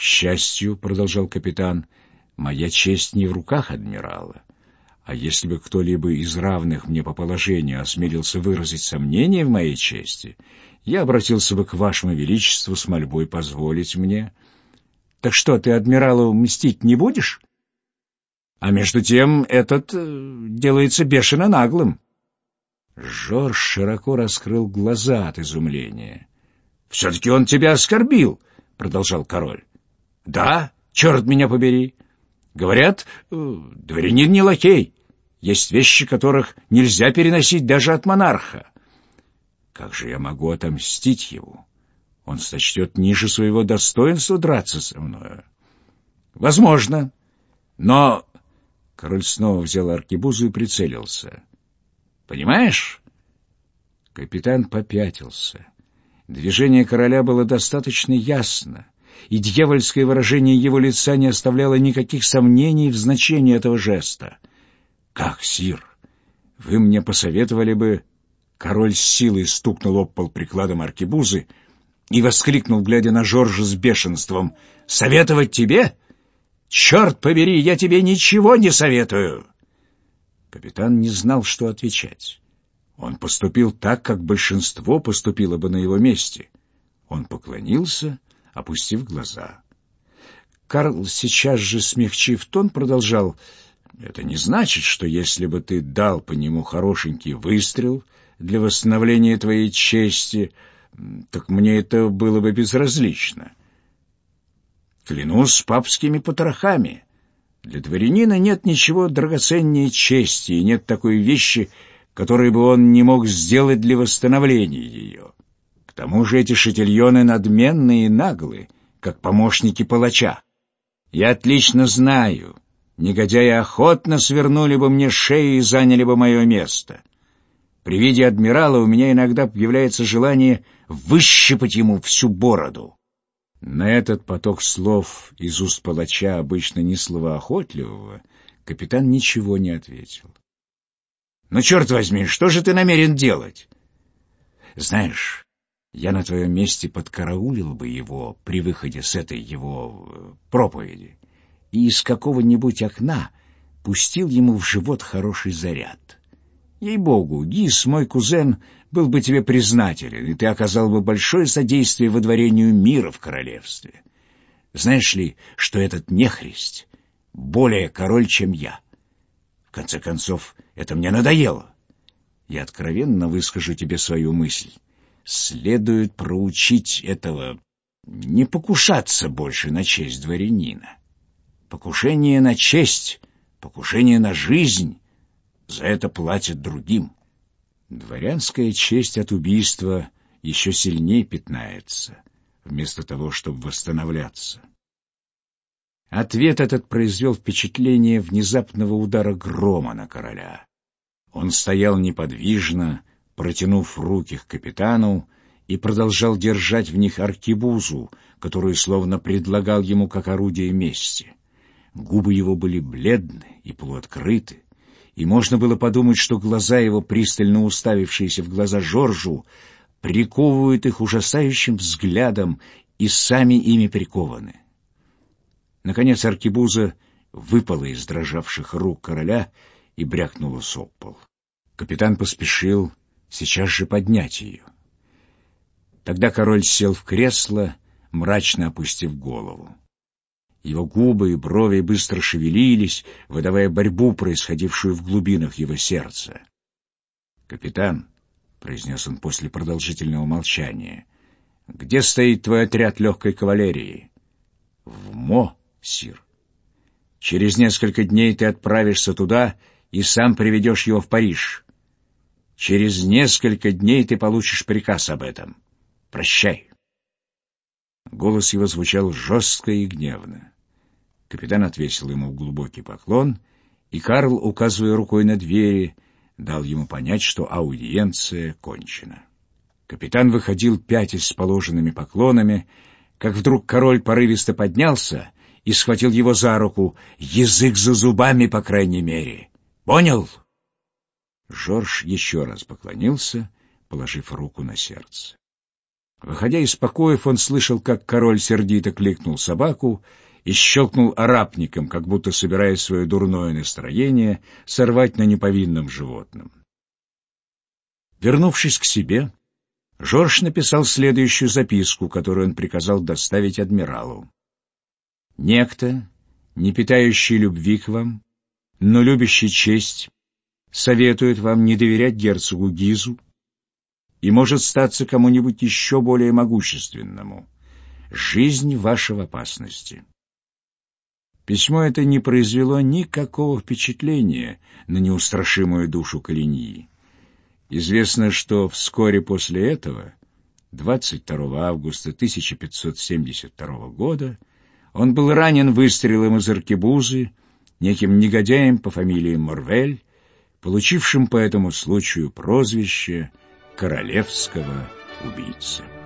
счастью, — продолжал капитан, — моя честь не в руках адмирала. А если бы кто-либо из равных мне по положению осмелился выразить сомнение в моей чести, я обратился бы к вашему величеству с мольбой позволить мне. Так что, ты адмиралу мстить не будешь? А между тем этот делается бешено наглым. Жорж широко раскрыл глаза от изумления. — Все-таки он тебя оскорбил, — продолжал король. — Да, черт меня побери. Говорят, дворянин не лакей. Есть вещи, которых нельзя переносить даже от монарха. Как же я могу отомстить ему? Он сочтет ниже своего достоинства драться со мною. Возможно, но... Король снова взял аркебузу и прицелился. Понимаешь? Капитан попятился. Движение короля было достаточно ясно, и дьявольское выражение его лица не оставляло никаких сомнений в значении этого жеста. «Как, сир, вы мне посоветовали бы...» Король с силой стукнул об пол прикладом аркебузы и воскликнул, глядя на Жоржа с бешенством: «Советовать тебе? Черт побери, я тебе ничего не советую!» Капитан не знал, что отвечать. Он поступил так, как большинство поступило бы на его месте. Он поклонился, опустив глаза. Карл, сейчас же смягчив тон, продолжал: «Это не значит, что если бы ты дал по нему хорошенький выстрел для восстановления твоей чести, так мне это было бы безразлично. Клянусь папскими потрохами, для дворянина нет ничего драгоценнее чести, и нет такой вещи, которой бы он не мог сделать для восстановления ее. К тому же эти шатильоны надменные и наглые, как помощники палача. Я отлично знаю, негодяи охотно свернули бы мне шею и заняли бы мое место. При виде адмирала у меня иногда появляется желание выщипать ему всю бороду». На этот поток слов из уст палача, обычно не словоохотливого, капитан ничего не ответил. «Ну, черт возьми, что же ты намерен делать?» «Знаешь, я на твоем месте подкараулил бы его при выходе с этой его проповеди и из какого-нибудь окна пустил ему в живот хороший заряд. Ей-богу, Гис, мой кузен, был бы тебе признателен, и ты оказал бы большое содействие водворению мира в королевстве. Знаешь ли, что этот нехрист более король, чем я? В конце концов, это мне надоело. Я откровенно выскажу тебе свою мысль. Следует проучить этого не покушаться больше на честь дворянина. Покушение на честь, покушение на жизнь — за это платят другим. Дворянская честь от убийства еще сильнее пятнается, вместо того, чтобы восстановляться». Ответ этот произвел впечатление внезапного удара грома на короля. Он стоял неподвижно, протянув руки к капитану, и продолжал держать в них аркебузу, которую словно предлагал ему как орудие мести. Губы его были бледны и полуоткрыты, и можно было подумать, что глаза его, пристально уставившиеся в глаза Жоржу, приковывают их ужасающим взглядом и сами ими прикованы. Наконец аркебуза выпала из дрожавших рук короля и брякнула об пол. Капитан поспешил сейчас же поднять ее. Тогда король сел в кресло, мрачно опустив голову. Его губы и брови быстро шевелились, выдавая борьбу, происходившую в глубинах его сердца. «Капитан», — произнес он после продолжительного молчания, — «где стоит твой отряд легкой кавалерии?» «В Мо, сир. Через несколько дней ты отправишься туда и сам приведешь его в Париж. Через несколько дней ты получишь приказ об этом. Прощай». Голос его звучал жестко и гневно. Капитан отвесил ему глубокий поклон, и Карл, указывая рукой на двери, дал ему понять, что аудиенция кончена. Капитан выходил пятясь с положенными поклонами, как вдруг король порывисто поднялся и схватил его за руку. «Язык за зубами, по крайней мере. Понял?» Жорж еще раз поклонился, положив руку на сердце. Выходя из покоев, он слышал, как король сердито кликнул собаку и щелкнул арапником, как будто собираясь свое дурное настроение сорвать на неповинном животном. Вернувшись к себе, Жорж написал следующую записку, которую он приказал доставить адмиралу. «Некто, не питающий любви к вам, но любящий честь, советует вам не доверять герцогу Гизу и может статься кому-нибудь еще более могущественному. Жизнь ваша в опасности». Письмо это не произвело никакого впечатления на неустрашимую душу Колиньи. Известно, что вскоре после этого, 22 августа 1572 года, он был ранен выстрелом из аркебузы неким негодяем по фамилии Морвель, получившим по этому случаю прозвище «Королевского убийцы».